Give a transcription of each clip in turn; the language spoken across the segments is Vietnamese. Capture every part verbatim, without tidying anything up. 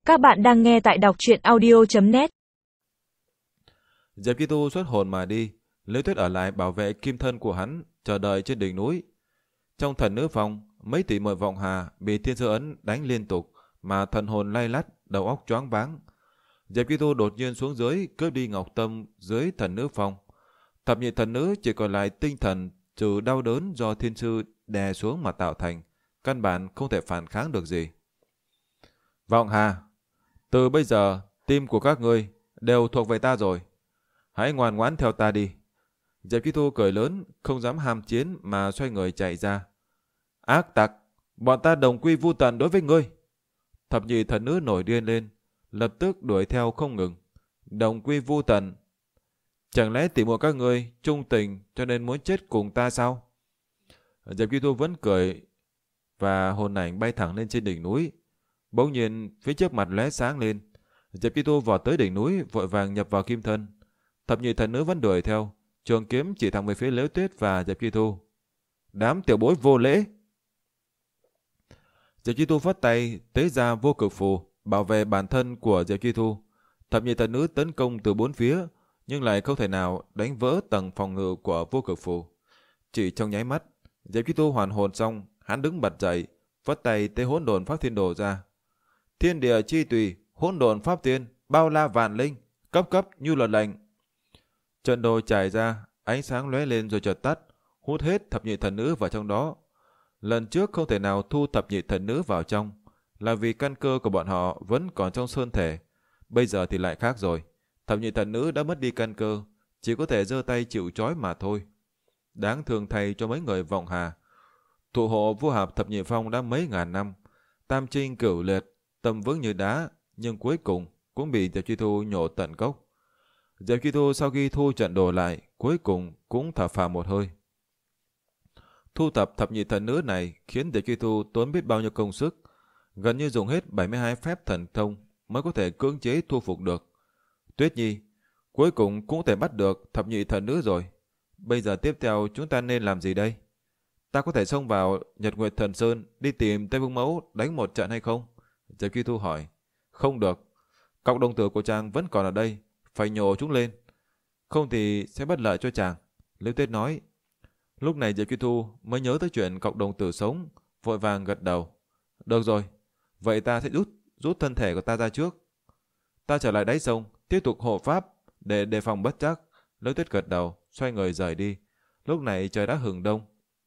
Các bạn đang nghe tại đọc truyện audio chấm net. Diệp Chi Tu xuất hồn mà đi, Liễu Tuyết ở lại bảo vệ kim thân của hắn, chờ đợi trên đỉnh núi. Trong thần nữ phòng, mấy tỷ muội vọng hà bị thiên sư ấn đánh liên tục, mà thần hồn lay lắt, đầu óc choáng váng. Diệp Chi Tu đột nhiên xuống dưới cướp đi ngọc tâm dưới thần nữ phòng. Thập nhị thần nữ chỉ còn lại tinh thần trừ đau đớn do thiên sư đè xuống mà tạo thành, căn bản không thể phản kháng được gì. Vọng hà, từ bây giờ tim của các ngươi đều thuộc về ta rồi. Hãy ngoan ngoãn theo ta đi. Diệp Chi Tu cười lớn, không dám ham chiến mà xoay người chạy ra. Ác tặc, bọn ta đồng quy vu tận đối với ngươi. Thập nhị thần nữ nổi điên lên, lập tức đuổi theo không ngừng. Đồng quy vu tận. Chẳng lẽ tỉ muội các ngươi trung tình cho nên muốn chết cùng ta sao? Diệp Chi Tu vẫn cười và hồn ảnh bay thẳng lên trên đỉnh núi. Bỗng nhiên phía trước mặt lóe sáng lên. Diệp Chi Tu vọt tới đỉnh núi, vội vàng nhập vào kim thân. Thập nhị thần nữ vẫn đuổi theo, trường kiếm chỉ thẳng về phía Liễu Tuyết và Diệp Chi Tu. Đám tiểu bối vô lễ! Diệp Chi Tu phất tay tế ra vô cực phù bảo vệ bản thân của Diệp Chi Tu. Thập nhị thần nữ tấn công từ bốn phía, nhưng lại không thể nào đánh vỡ tầng phòng ngự của vô cực phù. Chỉ trong nháy mắt, Diệp Chi Tu hoàn hồn xong, hắn đứng bật dậy, phất tay tế hỗn độn pháp thiên đồ ra. Thiên địa chi tùy, hỗn độn pháp thiên, bao la vạn linh, cấp cấp như luật lệnh. Trận đồ trải ra, ánh sáng lóe lên rồi chợt tắt, hút hết thập nhị thần nữ vào trong đó. Lần trước không thể nào thu thập nhị thần nữ vào trong, là vì căn cơ của bọn họ vẫn còn trong sơn thể. Bây giờ thì lại khác rồi, thập nhị thần nữ đã mất đi căn cơ, chỉ có thể giơ tay chịu trói mà thôi. Đáng thương thay cho mấy người vọng hà. Thủ hộ vua hạp thập nhị phong đã mấy ngàn năm, tam trinh cửu liệt, tâm vững như đá, nhưng cuối cùng cũng bị Diệp Chi Tu nhổ tận gốc. Diệp Chi Tu sau khi thu trận đồ lại, cuối cùng cũng thở phào một hơi. Thu thập thập nhị thần nữ này khiến Diệp Chi Tu tốn biết bao nhiêu công sức, gần như dùng hết bảy mươi hai phép thần thông mới có thể cưỡng chế thu phục được. Tuyết Nhi, cuối cùng cũng có thể bắt được thập nhị thần nữ rồi. Bây giờ tiếp theo chúng ta nên làm gì đây? Ta có thể xông vào Nhật Nguyệt Thần Sơn đi tìm Tây Vương Mẫu đánh một trận hay không? Diệp Chi Tu hỏi. Không được. Cọc đồng tử của chàng vẫn còn ở đây, phải nhổ chúng lên. Không thì sẽ bất lợi cho chàng, Liễu Tuyết nói. Lúc này Diệp Chi Tu mới nhớ tới chuyện cọc đồng tử sống, vội vàng gật đầu. Được rồi, vậy ta sẽ rút rút thân thể của ta ra trước. Ta trở lại đáy sông, tiếp tục hộ pháp để đề phòng bất trắc. Liễu Tuyết gật đầu, xoay người rời đi. Lúc này trời đã hừng đông.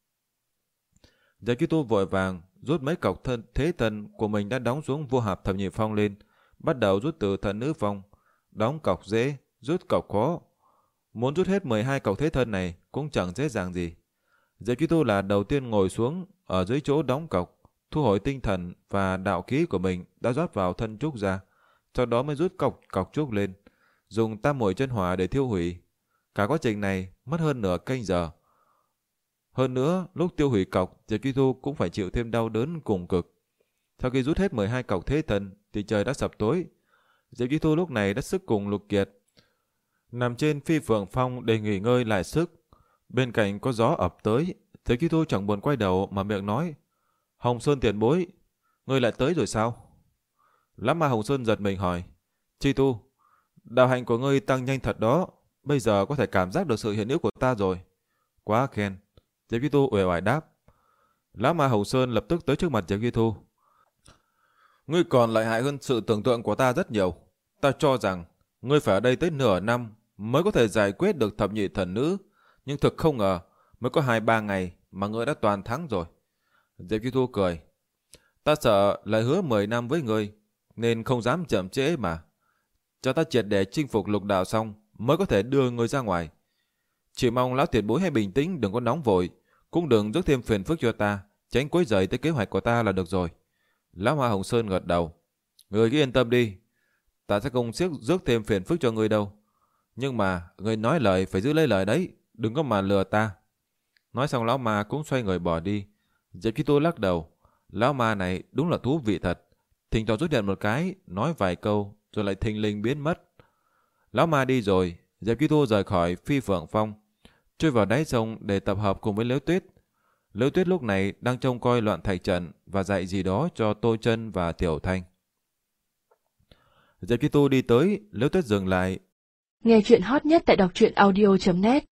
Diệp Chi Tu vội vàng rút mấy cọc thân thế thân của mình đã đóng xuống vua hạp thập nhị phong lên, bắt đầu rút từ thần nữ phong. Đóng cọc dễ, rút cọc khó. Muốn rút hết mười hai cọc thế thân này cũng chẳng dễ dàng gì. Diệp Chi Tu là đầu tiên ngồi xuống ở dưới chỗ đóng cọc, thu hồi tinh thần và đạo khí của mình đã rót vào thân trúc ra, sau đó mới rút cọc cọc trúc lên, dùng tam muội chân hỏa để thiêu hủy. Cả quá trình này mất hơn nửa canh giờ. Hơn nữa, lúc tiêu hủy cọc, Diệp Chi Tu cũng phải chịu thêm đau đớn cùng cực. Sau khi rút hết mười hai cọc thế thân thì trời đã sập tối. Diệp Chi Tu lúc này đã sức cùng lục kiệt, nằm trên phi phượng phong để nghỉ ngơi lại sức. Bên cạnh có gió ập tới, Diệp Chi Tu chẳng buồn quay đầu mà miệng nói. Hồng Sơn tiền bối, ngươi lại tới rồi sao? Lắm mà Hồng Sơn giật mình hỏi. Chi Tu, đạo hạnh của ngươi tăng nhanh thật đó, bây giờ có thể cảm giác được sự hiện hữu của ta rồi. Quá khen. Diệp Chi Tu uể oải đáp. Lắm mà Hồng Sơn lập tức tới trước mặt Diệp Chi Tu. Ngươi còn lợi hại hơn sự tưởng tượng của ta rất nhiều. Ta cho rằng ngươi phải ở đây tới nửa năm mới có thể giải quyết được thập nhị thần nữ, nhưng thực không ngờ mới có hai ba ngày mà ngươi đã toàn thắng rồi. Diệp Chi Tu cười. Ta sợ lại hứa mười năm với ngươi nên không dám chậm trễ mà. Cho ta triệt để chinh phục lục đạo xong mới có thể đưa ngươi ra ngoài. Chỉ mong lão tiền bối hãy bình tĩnh, đừng có nóng vội, cũng đừng rước thêm phiền phức cho ta, tránh quấy rầy tới kế hoạch của ta là được rồi. Lão Hoa Hồng Sơn gật đầu. Ngươi cứ yên tâm đi, ta sẽ không siết rước thêm phiền phức cho ngươi đâu. Nhưng mà ngươi nói lời phải giữ lấy lời đấy, đừng có mà lừa ta. Nói xong lão ma cũng xoay người bỏ đi. Diệp Chi Tu lắc đầu. Lão ma này đúng là thú vị thật. Thỉnh thoảng xuất hiện một cái, nói vài câu, rồi lại thình lình biến mất. Lão ma đi rồi, Diệp Chi Tu rời khỏi phi phượng phong, trôi vào đáy sông để tập hợp cùng với Liễu Tuyết. Liễu Tuyết lúc này đang trông coi loạn thạch trận và dạy gì đó cho Tô Chân và Tiểu Thanh. Diệp Kỳ Tu đi tới, Liễu Tuyết dừng lại. Nghe chuyện hot nhất tại đọc truyện audio chấm net